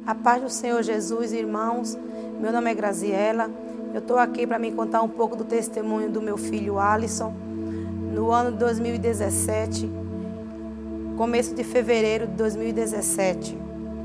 A paz do Senhor Jesus, irmãos. Meu nome é Graziela. Eu estou aqui para me contar um pouco do testemunho do meu filho Alisson. No ano de 2017, começo de fevereiro de 2017,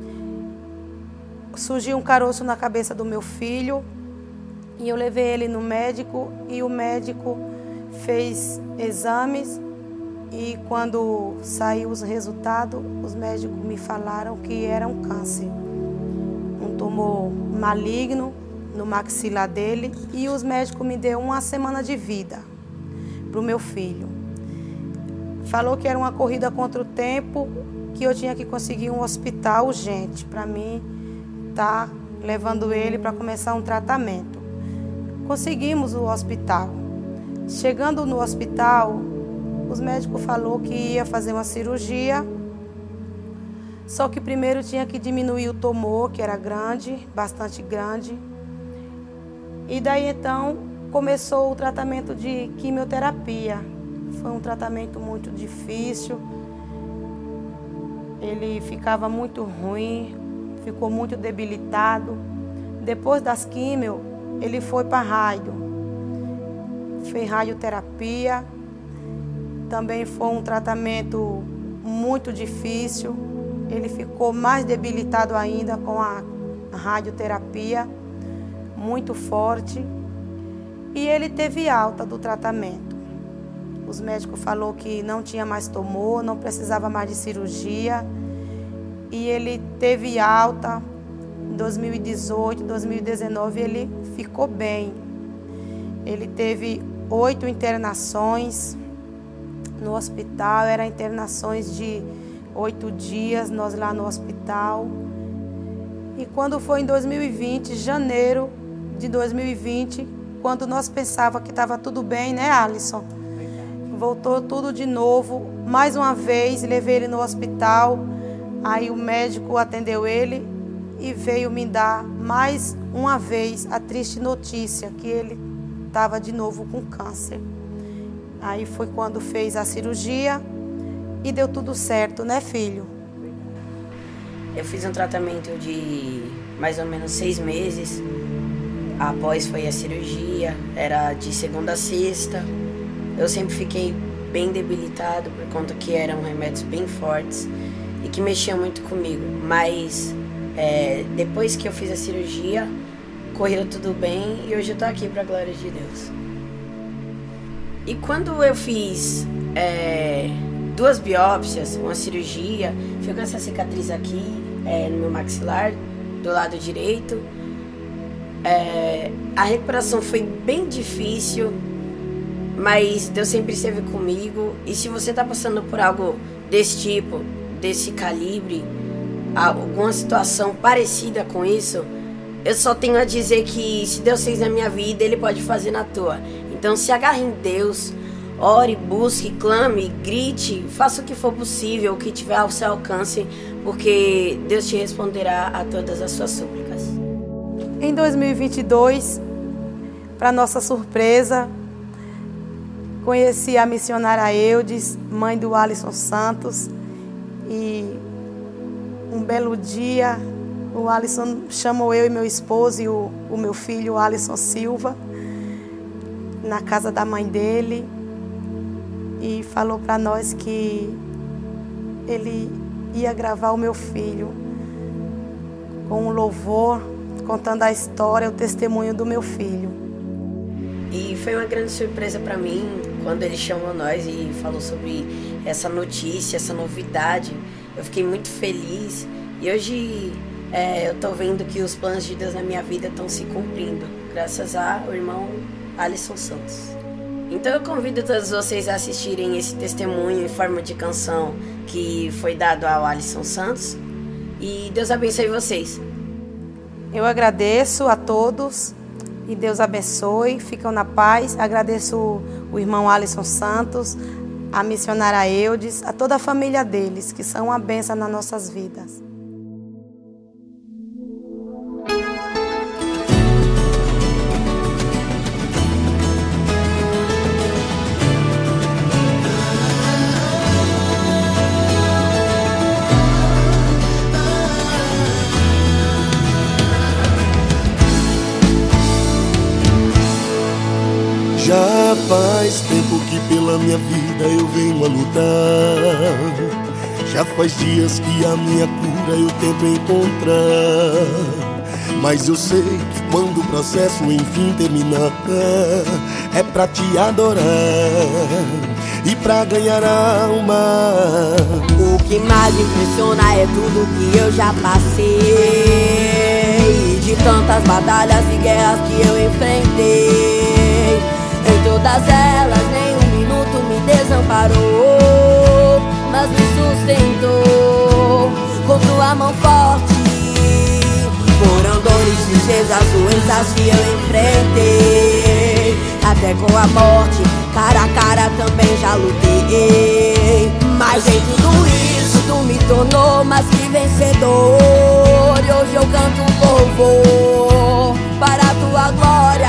surgiu um caroço na cabeça do meu filho e eu levei ele no médico e o médico fez exames e quando saiu os resultados, os médicos me falaram que era um câncer. Um tumor maligno no maxilar dele e os médicos me deu 1 semana de vida para o meu filho. Falou que era uma corrida contra o tempo, que eu tinha que conseguir um hospital urgente para mim estar levando ele para começar um tratamento. Conseguimos o hospital. Chegando no hospital, os médicos falaram que ia fazer uma cirurgia. Só que primeiro tinha que diminuir o tumor, que era grande, bastante grande. E daí então começou o tratamento de quimioterapia. Foi um tratamento muito difícil. Ele ficava muito ruim, ficou muito debilitado. Depois das químio, ele foi para rádio. Fez radioterapia. Também foi um tratamento muito difícil. Ele ficou mais debilitado ainda com a radioterapia, muito forte. E ele teve alta do tratamento. Os médicos falaram que não tinha mais tumor, não precisava mais de cirurgia. E ele teve alta. Em 2018, 2019, ele ficou bem. Ele teve 8 internações no hospital. Eram internações de 8 dias, nós lá no hospital. E quando foi em 2020, janeiro de 2020, quando nós pensávamos que estava tudo bem, né, Alisson? Voltou tudo de novo. Mais uma vez, levei ele no hospital. Aí o médico atendeu ele e veio me dar mais uma vez a triste notícia que ele estava de novo com câncer. Aí foi quando fez a cirurgia e deu tudo certo, né, filho? Eu fiz um tratamento de mais ou menos 6 meses. Após foi a cirurgia, era de segunda a sexta. Eu sempre fiquei bem debilitado por conta que eram remédios bem fortes e que mexiam muito comigo. Mas depois que eu fiz a cirurgia, correu tudo bem e hoje eu tô aqui pra glória de Deus. E quando eu fiz 2 biópsias, uma cirurgia, fico com essa cicatriz aqui no meu maxilar, do lado direito. A recuperação foi bem difícil, mas Deus sempre esteve comigo. E se você está passando por algo desse tipo, desse calibre, alguma situação parecida com isso, eu só tenho a dizer que se Deus fez na minha vida, Ele pode fazer na tua. Então se agarre em Deus, ore, busque, clame, grite, faça o que for possível, o que tiver ao seu alcance, porque Deus te responderá a todas as suas súplicas. Em 2022, para nossa surpresa, conheci a missionária Eudes, mãe do Alisson Santos, e um belo dia o Alisson chamou eu e meu esposo e o meu filho, o Alisson Silva, na casa da mãe dele e falou para nós que ele ia gravar o meu filho com um louvor, contando a história, o testemunho do meu filho. E foi uma grande surpresa para mim quando ele chamou nós e falou sobre essa notícia, essa novidade. Eu fiquei muito feliz e hoje eu tô vendo que os planos de Deus na minha vida estão se cumprindo, graças ao irmão Alisson Santos. Então eu convido todos vocês a assistirem esse testemunho em forma de canção que foi dado ao Alisson Santos. E Deus abençoe vocês. Eu agradeço a todos e Deus abençoe, ficam na paz. Agradeço o irmão Alisson Santos, a missionária Eudes, a toda a família deles, que são uma bênção nas nossas vidas. Faz tempo que pela minha vida eu venho a lutar. Já faz dias que a minha cura eu tento encontrar. Mas eu sei que quando o processo enfim terminar, é pra te adorar e pra ganhar alma. O que mais impressiona é tudo que eu já passei, de tantas batalhas e guerras que eu enfrentei. Em todas elas nenhum minuto me desamparou, mas me sustentou com tua mão forte. Foram dores, tristezas, doenças que eu enfrentei, até com a morte, cara a cara também já lutei. Mas em tudo isso tu me tornou mais que vencedor, e hoje eu canto louvor para a tua glória.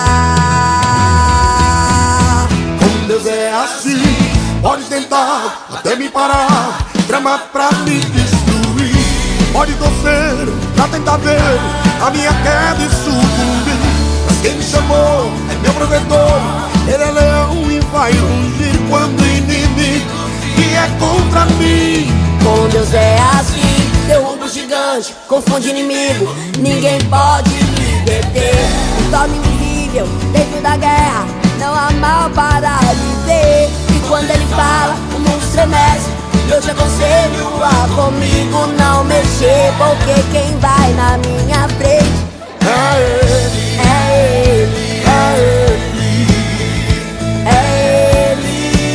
Com Deus é assim, pode tentar até me parar, tramar pra me destruir, pode torcer pra tentar ver a minha queda e sucumbir. Mas quem me chamou é meu protetor, ele é leão e vai rugir quando o inimigo vier contra mim. Com Deus é assim, derruba o gigante, confunde inimigo, ninguém pode me deter. O torna invisível dentro da guerra, não há mal para viver. E quando ele fala, o mundo estremece. Eu te aconselho a comigo não mexer, porque quem vai na minha frente É ele, é ele, é ele, é ele,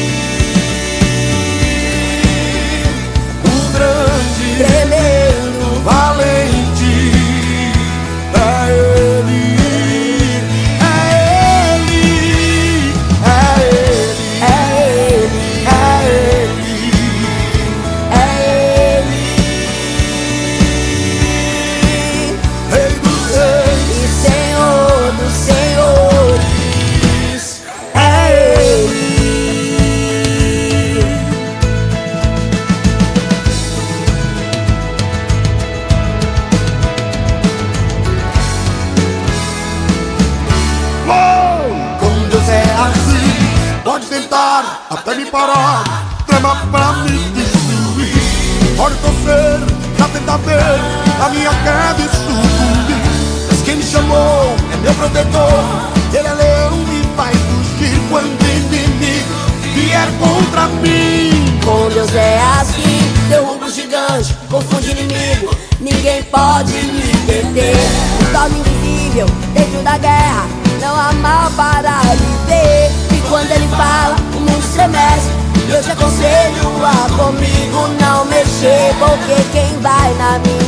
o grande, tremendo, valente. É ele, é ele, é ele, é ele, é ele. é ele, Rei dos reis, e Senhor dos senhores, é ele. com Deus é assim, pode tentar até me parar, trama pra me destruir, pode torcer pra tentar ver a minha queda e sucumbir. Mas quem me chamou é meu protetor, ele é leão e vai fugir quando o inimigo vier contra mim. Com Deus é assim, derruba o gigante, confunde inimigo, ninguém pode me deter. O torna invisível dentro da guerra, não há mal para viver. E quando ele fala, o mundo estremece. Eu te aconselho a comigo não mexer, porque quem vai na minha